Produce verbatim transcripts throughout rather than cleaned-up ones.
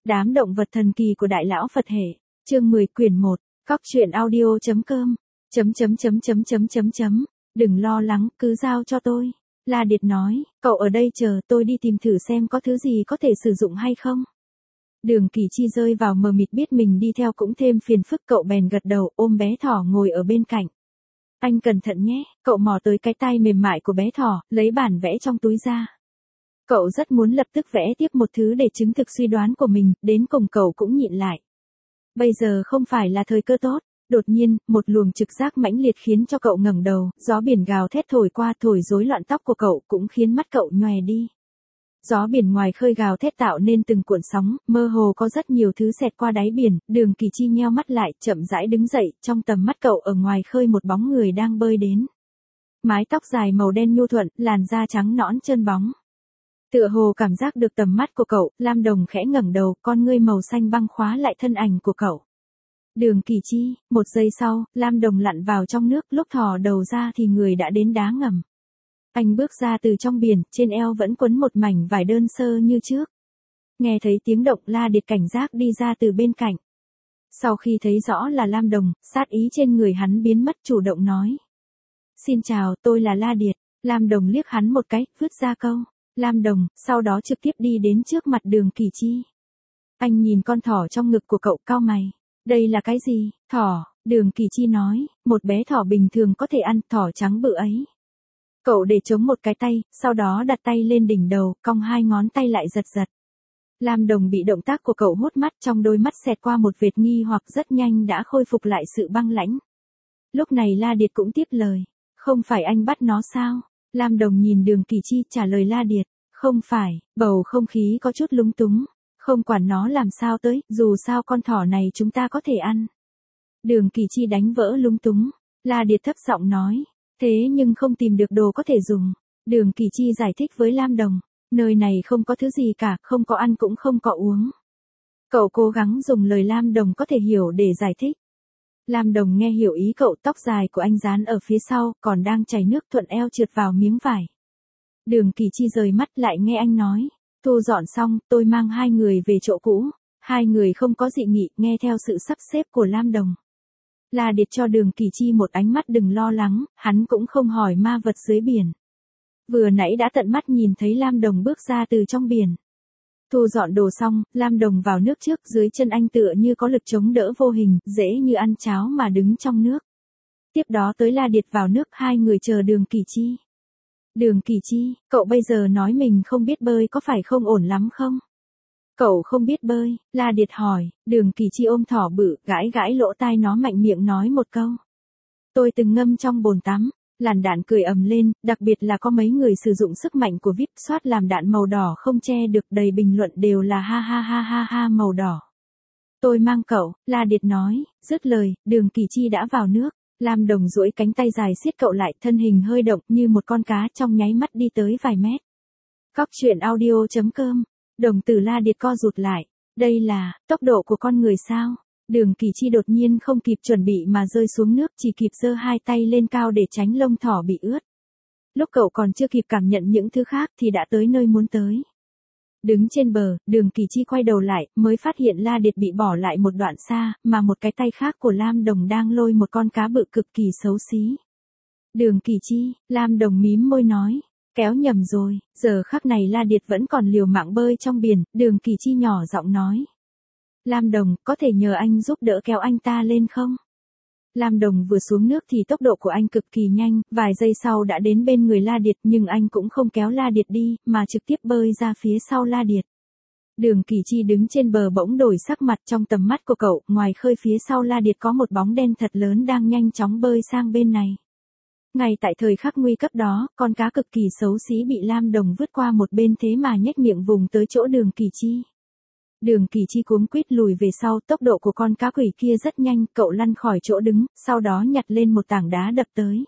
Đám động vật thần kỳ của Đại Lão Phật Hệ, chương mười quyển một, cóc truyện audio chấm com, chấm chấm chấm chấm chấm chấm chấm, đừng lo lắng, cứ giao cho tôi. La Điệt nói, cậu ở đây chờ tôi đi tìm thử xem có thứ gì có thể sử dụng hay không. Đường Kỳ Chi rơi vào mờ mịt biết mình đi theo cũng thêm phiền phức, cậu bèn gật đầu ôm bé thỏ ngồi ở bên cạnh. Anh cẩn thận nhé, cậu mò tới cái tay mềm mại của bé thỏ, lấy bản vẽ trong túi ra. Cậu rất muốn lập tức vẽ tiếp một thứ để chứng thực suy đoán của mình, đến cùng cậu cũng nhịn lại. Bây giờ không phải là thời cơ tốt. Đột nhiên, một luồng trực giác mãnh liệt khiến cho cậu ngẩng đầu, gió biển gào thét thổi qua thổi rối loạn tóc của cậu cũng khiến mắt cậu nhòe đi. Gió biển ngoài khơi gào thét tạo nên từng cuộn sóng, mơ hồ có rất nhiều thứ xẹt qua đáy biển, Đường Kỳ Chi nheo mắt lại, chậm rãi đứng dậy, trong tầm mắt cậu ở ngoài khơi một bóng người đang bơi đến. Mái tóc dài màu đen nhu thuận, làn da trắng nõn trơn bóng. Tựa hồ cảm giác được tầm mắt của cậu, Lam Đồng khẽ ngẩng đầu, con ngươi màu xanh băng khóa lại thân ảnh của cậu. Đường Kỳ Chi, một giây sau, Lam Đồng lặn vào trong nước, lúc thò đầu ra thì người đã đến đá ngầm. Anh bước ra từ trong biển, trên eo vẫn quấn một mảnh vải đơn sơ như trước. Nghe thấy tiếng động, La Điệt cảnh giác đi ra từ bên cạnh. Sau khi thấy rõ là Lam Đồng, sát ý trên người hắn biến mất, chủ động nói. Xin chào, tôi là La Điệt. Lam Đồng liếc hắn một cái, vứt ra câu. Lam Đồng, sau đó trực tiếp đi đến trước mặt Đường Kỳ Chi. Anh nhìn con thỏ trong ngực của cậu, cau mày. Đây là cái gì? Thỏ, Đường Kỳ Chi nói, một bé thỏ bình thường có thể ăn, thỏ trắng bự ấy. Cậu để chống một cái tay, sau đó đặt tay lên đỉnh đầu, cong hai ngón tay lại giật giật. Lam Đồng bị động tác của cậu hút mắt, trong đôi mắt xẹt qua một vệt nghi hoặc rất nhanh đã khôi phục lại sự băng lãnh. Lúc này La Điệt cũng tiếp lời, không phải anh bắt nó sao? Lam Đồng nhìn Đường Kỳ Chi trả lời La Điệt, không phải, bầu không khí có chút lúng túng. Không quản nó làm sao tới, dù sao con thỏ này chúng ta có thể ăn. Đường Kỳ Chi đánh vỡ lúng túng. La Điệt thấp giọng nói. Thế nhưng không tìm được đồ có thể dùng. Đường Kỳ Chi giải thích với Lam Đồng. Nơi này không có thứ gì cả, không có ăn cũng không có uống. Cậu cố gắng dùng lời Lam Đồng có thể hiểu để giải thích. Lam Đồng nghe hiểu ý cậu, tóc dài của anh dán ở phía sau, còn đang chảy nước thuận eo trượt vào miếng vải. Đường Kỳ Chi rời mắt lại nghe anh nói. Thu dọn xong, tôi mang hai người về chỗ cũ. Hai người không có dị nghị, nghe theo sự sắp xếp của Lam Đồng. La Điệt cho Đường Kỳ Chi một ánh mắt đừng lo lắng, hắn cũng không hỏi ma vật dưới biển. Vừa nãy đã tận mắt nhìn thấy Lam Đồng bước ra từ trong biển. Thu dọn đồ xong, Lam Đồng vào nước trước, dưới chân anh tựa như có lực chống đỡ vô hình, dễ như ăn cháo mà đứng trong nước. Tiếp đó tới La Điệt vào nước, hai người chờ Đường Kỳ Chi. Đường Kỳ Chi, cậu bây giờ nói mình không biết bơi có phải không ổn lắm không? Cậu không biết bơi, La Điệt hỏi, Đường Kỳ Chi ôm thỏ bự, gãi gãi lỗ tai nó mạnh miệng nói một câu. Tôi từng ngâm trong bồn tắm, làn đạn cười ầm lên, đặc biệt là có mấy người sử dụng sức mạnh của vê i pê soát làm đạn màu đỏ không che được, đầy bình luận đều là ha ha ha ha ha màu đỏ. Tôi mang cậu, La Điệt nói, dứt lời, Đường Kỳ Chi đã vào nước. Lam Đồng duỗi cánh tay dài siết cậu lại, thân hình hơi động như một con cá, trong nháy mắt đi tới vài mét. Cóc truyện audio chấm com, đồng tử La Điệt co rụt lại. Đây là tốc độ của con người sao? Đường Kỳ Chi đột nhiên không kịp chuẩn bị mà rơi xuống nước, chỉ kịp giơ hai tay lên cao để tránh lông thỏ bị ướt. Lúc cậu còn chưa kịp cảm nhận những thứ khác thì đã tới nơi muốn tới. Đứng trên bờ, Đường Kỳ Chi quay đầu lại, mới phát hiện La Điệt bị bỏ lại một đoạn xa, mà một cái tay khác của Lam Đồng đang lôi một con cá bự cực kỳ xấu xí. Đường Kỳ Chi, Lam Đồng mím môi nói, kéo nhầm rồi, giờ khắc này La Điệt vẫn còn liều mạng bơi trong biển, Đường Kỳ Chi nhỏ giọng nói. Lam Đồng, có thể nhờ anh giúp đỡ kéo anh ta lên không? Lam Đồng vừa xuống nước thì tốc độ của anh cực kỳ nhanh, vài giây sau đã đến bên người La Điệt, nhưng anh cũng không kéo La Điệt đi, mà trực tiếp bơi ra phía sau La Điệt. Đường Kỳ Chi đứng trên bờ bỗng đổi sắc mặt, trong tầm mắt của cậu, ngoài khơi phía sau La Điệt có một bóng đen thật lớn đang nhanh chóng bơi sang bên này. Ngay tại thời khắc nguy cấp đó, con cá cực kỳ xấu xí bị Lam Đồng vứt qua một bên thế mà nhếch miệng vùng tới chỗ Đường Kỳ Chi. Đường Kỳ Chi cuống quýt lùi về sau, tốc độ của con cá quỷ kia rất nhanh, cậu lăn khỏi chỗ đứng, sau đó nhặt lên một tảng đá đập tới.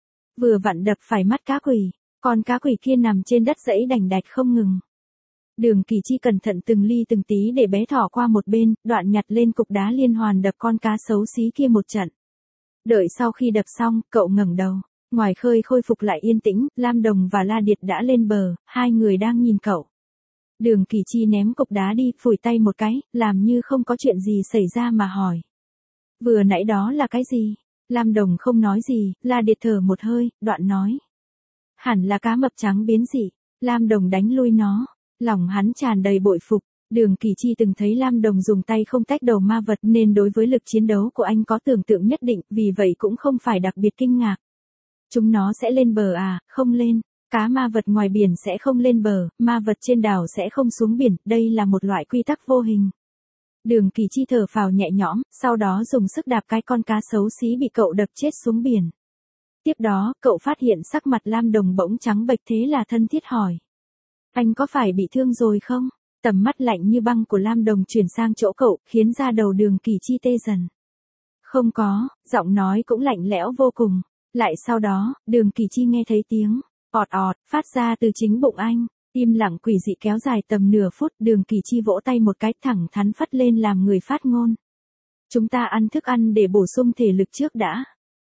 Vừa vặn đập phải mắt cá quỷ, con cá quỷ kia nằm trên đất giãy đành đạch không ngừng. Đường Kỳ Chi cẩn thận từng ly từng tí để bé thỏ qua một bên, đoạn nhặt lên cục đá liên hoàn đập con cá xấu xí kia một trận. Đợi sau khi đập xong, cậu ngẩng đầu. Ngoài khơi khôi phục lại yên tĩnh, Lam Đồng và La Điệt đã lên bờ, hai người đang nhìn cậu. Đường Kỳ Chi ném cục đá đi, phủi tay một cái, làm như không có chuyện gì xảy ra mà hỏi. Vừa nãy đó là cái gì? Lam Đồng không nói gì, La Điệt thở một hơi, đoạn nói. Hẳn là cá mập trắng biến dị. Lam Đồng đánh lui nó. Lòng hắn tràn đầy bội phục. Đường Kỳ Chi từng thấy Lam Đồng dùng tay không tách đầu ma vật nên đối với lực chiến đấu của anh có tưởng tượng nhất định, vì vậy cũng không phải đặc biệt kinh ngạc. Chúng nó sẽ lên bờ à? Không lên. Cá ma vật ngoài biển sẽ không lên bờ, ma vật trên đảo sẽ không xuống biển, đây là một loại quy tắc vô hình. Đường Kỳ Chi thở phào nhẹ nhõm, sau đó dùng sức đạp cái con cá xấu xí bị cậu đập chết xuống biển. Tiếp đó, cậu phát hiện sắc mặt Lam Đồng bỗng trắng bệch, thế là thân thiết hỏi. Anh có phải bị thương rồi không? Tầm mắt lạnh như băng của Lam Đồng chuyển sang chỗ cậu, khiến da đầu Đường Kỳ Chi tê dần. Không có, giọng nói cũng lạnh lẽo vô cùng. Lại sau đó, Đường Kỳ Chi nghe thấy tiếng ọt ọt phát ra từ chính bụng anh. Im lặng quỷ dị kéo dài tầm nửa phút, Đường Kỳ Chi vỗ tay một cái thẳng thắn phất lên làm người phát ngôn. Chúng ta ăn thức ăn để bổ sung thể lực trước đã.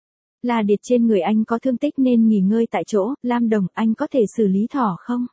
La Điệt trên người anh có thương tích nên nghỉ ngơi tại chỗ. Lam Đồng, anh có thể xử lý thỏ không?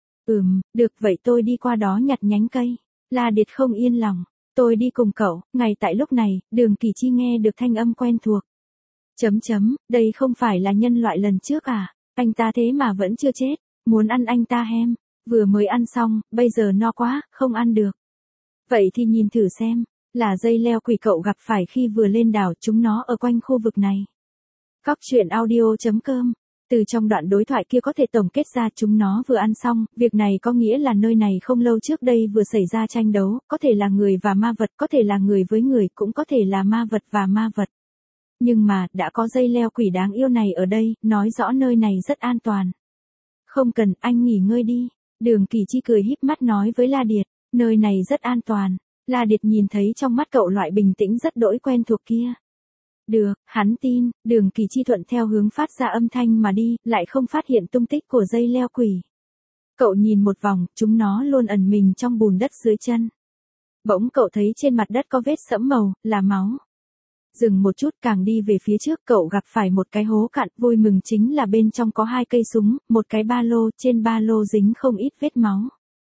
Ừm, được vậy tôi đi qua đó nhặt nhánh cây. La Điệt không yên lòng. Tôi đi cùng cậu. Ngay tại lúc này, Đường Kỳ Chi nghe được thanh âm quen thuộc. Chấm chấm, đây không phải là nhân loại lần trước à? Anh ta thế mà vẫn chưa chết. Muốn ăn anh ta hem. Vừa mới ăn xong, bây giờ no quá, không ăn được. Vậy thì nhìn thử xem, là dây leo quỷ cậu gặp phải khi vừa lên đảo, chúng nó ở quanh khu vực này. Cóc truyện audio chấm com. Từ trong đoạn đối thoại kia có thể tổng kết ra chúng nó vừa ăn xong, việc này có nghĩa là nơi này không lâu trước đây vừa xảy ra tranh đấu, có thể là người và ma vật, có thể là người với người, cũng có thể là ma vật và ma vật. Nhưng mà, đã có dây leo quỷ đáng yêu này ở đây, nói rõ nơi này rất an toàn. Không cần, anh nghỉ ngơi đi. Đường Kỳ Chi cười híp mắt nói với La Điệt, nơi này rất an toàn. La Điệt nhìn thấy trong mắt cậu loại bình tĩnh rất đỗi quen thuộc kia. Được, hắn tin. Đường Kỳ Chi thuận theo hướng phát ra âm thanh mà đi, lại không phát hiện tung tích của dây leo quỷ. Cậu nhìn một vòng, chúng nó luôn ẩn mình trong bùn đất dưới chân. Bỗng cậu thấy trên mặt đất có vết sẫm màu, là máu. Dừng một chút, càng đi về phía trước cậu gặp phải một cái hố cạn, vui mừng chính là bên trong có hai cây súng, một cái ba lô, trên ba lô dính không ít vết máu.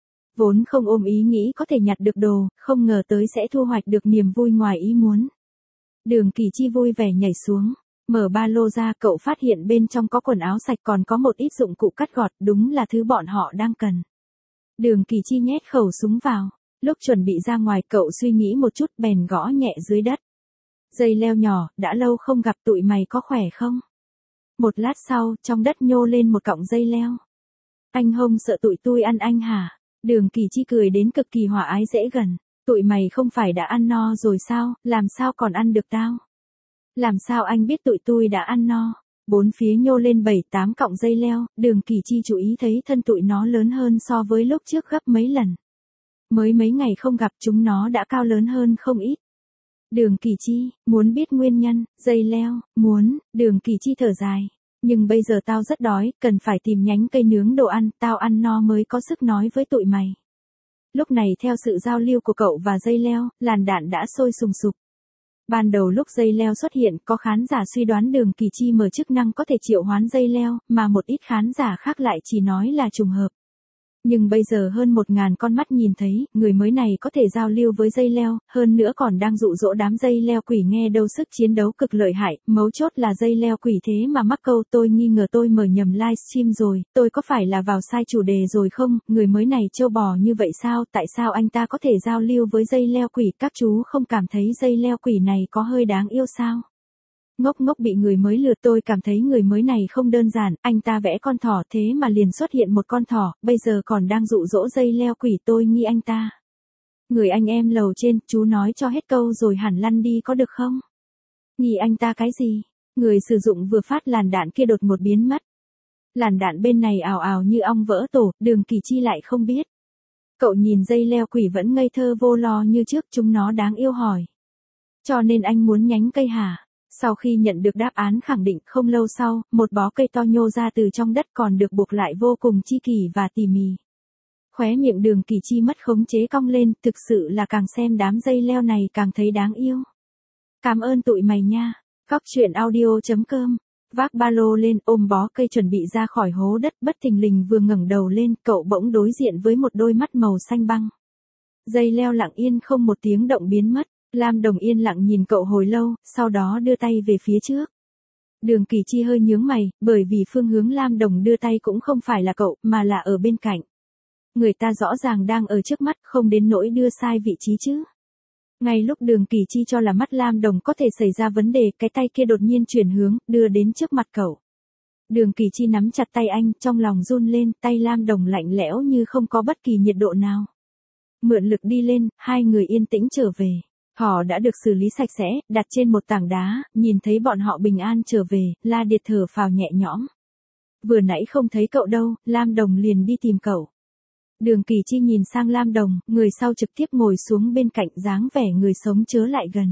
Vốn không ôm ý nghĩ có thể nhặt được đồ, không ngờ tới sẽ thu hoạch được niềm vui ngoài ý muốn. Đường Kỳ Chi vui vẻ nhảy xuống, mở ba lô ra, cậu phát hiện bên trong có quần áo sạch, còn có một ít dụng cụ cắt gọt, đúng là thứ bọn họ đang cần. Đường Kỳ Chi nhét khẩu súng vào, lúc chuẩn bị ra ngoài cậu suy nghĩ một chút bèn gõ nhẹ dưới đất. Dây leo nhỏ, đã lâu không gặp, tụi mày có khỏe không? Một lát sau, trong đất nhô lên một cọng dây leo. Anh Hông sợ tụi tôi ăn anh hả? Đường Kỳ Chi cười đến cực kỳ hòa ái dễ gần. Tụi mày không phải đã ăn no rồi sao, làm sao còn ăn được tao? Làm sao anh biết tụi tôi đã ăn no? Bốn phía nhô lên bảy tám cọng dây leo, Đường Kỳ Chi chú ý thấy thân tụi nó lớn hơn so với lúc trước gấp mấy lần. Mới mấy ngày không gặp chúng nó đã cao lớn hơn không ít. Đường Kỳ Chi, muốn biết nguyên nhân, dây leo, muốn, Đường Kỳ Chi thở dài. Nhưng bây giờ tao rất đói, cần phải tìm nhánh cây nướng đồ ăn, tao ăn no mới có sức nói với tụi mày. Lúc này theo sự giao lưu của cậu và dây leo, làn đạn đã sôi sùng sục. Ban đầu lúc dây leo xuất hiện, có khán giả suy đoán Đường Kỳ Chi mở chức năng có thể triệu hoán dây leo, mà một ít khán giả khác lại chỉ nói là trùng hợp. Nhưng bây giờ hơn một ngàn con mắt nhìn thấy, người mới này có thể giao lưu với dây leo, hơn nữa còn đang dụ dỗ đám dây leo quỷ nghe đâu sức chiến đấu cực lợi hại, mấu chốt là dây leo quỷ thế mà mắc câu tôi nghi ngờ tôi mở nhầm livestream rồi, tôi có phải là vào sai chủ đề rồi không, người mới này trâu bò như vậy sao, tại sao anh ta có thể giao lưu với dây leo quỷ, các chú không cảm thấy dây leo quỷ này có hơi đáng yêu sao? Ngốc ngốc bị người mới lừa, tôi cảm thấy người mới này không đơn giản, anh ta vẽ con thỏ thế mà liền xuất hiện một con thỏ, bây giờ còn đang dụ dỗ dây leo quỷ, tôi nghi anh ta. Người anh em lầu trên, chú nói cho hết câu rồi hẳn lăn đi có được không? Nghi anh ta cái gì? Người sử dụng vừa phát làn đạn kia đột một biến mất. Làn đạn bên này ào ào như ong vỡ tổ, Đường Kỳ Chi lại không biết. Cậu nhìn dây leo quỷ vẫn ngây thơ vô lo như trước, chúng nó đáng yêu hỏi. Cho nên anh muốn nhánh cây hả? Sau khi nhận được đáp án khẳng định, không lâu sau, một bó cây to nhô ra từ trong đất còn được buộc lại vô cùng chi kỷ và tỉ mỉ. Khóe miệng Đường Kỳ Chi mất khống chế cong lên, thực sự là càng xem đám dây leo này càng thấy đáng yêu. Cảm ơn tụi mày nha. Cóc truyện audio chấm com Vác ba lô lên, ôm bó cây chuẩn bị ra khỏi hố đất, bất thình lình vừa ngẩng đầu lên, cậu bỗng đối diện với một đôi mắt màu xanh băng. Dây leo lặng yên không một tiếng động biến mất. Lam Đồng yên lặng nhìn cậu hồi lâu, sau đó đưa tay về phía trước. Đường Kỳ Chi hơi nhướng mày, bởi vì phương hướng Lam Đồng đưa tay cũng không phải là cậu, mà là ở bên cạnh. Người ta rõ ràng đang ở trước mắt, không đến nỗi đưa sai vị trí chứ. Ngay lúc Đường Kỳ Chi cho là mắt Lam Đồng có thể xảy ra vấn đề, cái tay kia đột nhiên chuyển hướng, đưa đến trước mặt cậu. Đường Kỳ Chi nắm chặt tay anh, trong lòng run lên, tay Lam Đồng lạnh lẽo như không có bất kỳ nhiệt độ nào. Mượn lực đi lên, hai người yên tĩnh trở về. Thỏ đã được xử lý sạch sẽ, đặt trên một tảng đá, nhìn thấy bọn họ bình an trở về, La Điệt thở phào nhẹ nhõm. Vừa nãy không thấy cậu đâu, Lam Đồng liền đi tìm cậu. Đường Kỳ Chi nhìn sang Lam Đồng, người sau trực tiếp ngồi xuống bên cạnh, dáng vẻ người sống chớ lại gần.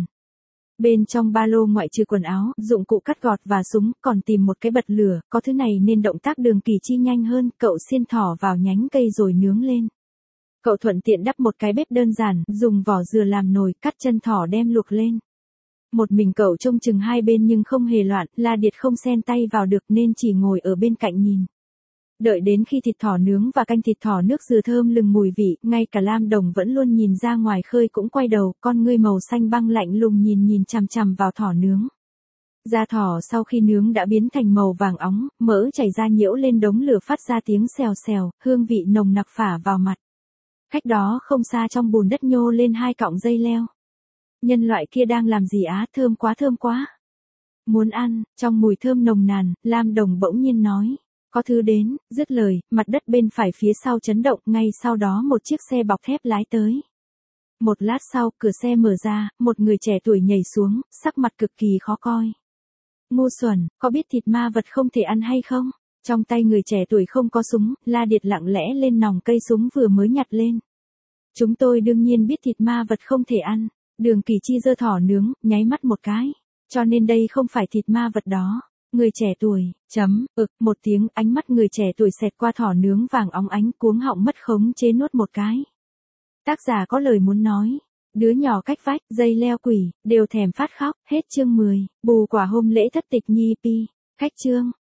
Bên trong ba lô ngoại trừ quần áo, dụng cụ cắt gọt và súng, còn tìm một cái bật lửa, có thứ này nên động tác Đường Kỳ Chi nhanh hơn, cậu xiên thỏ vào nhánh cây rồi nướng lên. Cậu thuận tiện đắp một cái bếp đơn giản, dùng vỏ dừa làm nồi, cắt chân thỏ đem luộc lên. Một mình cậu trông chừng hai bên nhưng không hề loạn, La Điệt không xen tay vào được nên chỉ ngồi ở bên cạnh nhìn. Đợi đến khi thịt thỏ nướng và canh thịt thỏ nước dừa thơm lừng mùi vị, ngay cả Lam Đồng vẫn luôn nhìn ra ngoài khơi cũng quay đầu, con ngươi màu xanh băng lạnh lùng nhìn nhìn chằm chằm vào thỏ nướng. Da thỏ sau khi nướng đã biến thành màu vàng óng, mỡ chảy ra nhiễu lên đống lửa phát ra tiếng xèo xèo, hương vị nồng nặc phả vào mặt. Cách đó không xa trong bùn đất nhô lên hai cọng dây leo. Nhân loại kia đang làm gì á, thơm quá thơm quá. Muốn ăn, trong mùi thơm nồng nàn, Lam Đồng bỗng nhiên nói. Có thứ đến, dứt lời, mặt đất bên phải phía sau chấn động, ngay sau đó một chiếc xe bọc thép lái tới. Một lát sau, cửa xe mở ra, một người trẻ tuổi nhảy xuống, sắc mặt cực kỳ khó coi. Ngu xuẩn, có biết thịt ma vật không thể ăn hay không? Trong tay người trẻ tuổi không có súng, La Điệt lặng lẽ lên nòng cây súng vừa mới nhặt lên. Chúng tôi đương nhiên biết thịt ma vật không thể ăn. Đường Kỳ Chi giơ thỏ nướng, nháy mắt một cái. Cho nên đây không phải thịt ma vật đó. Người trẻ tuổi, chấm, ực, một tiếng, ánh mắt người trẻ tuổi xẹt qua thỏ nướng vàng óng ánh, cuống họng mất khống chế nuốt một cái. Tác giả có lời muốn nói. Đứa nhỏ cách vách, dây leo quỷ, đều thèm phát khóc, hết chương mười, bù quả hôm lễ thất tịch nhi pi. Khách chương.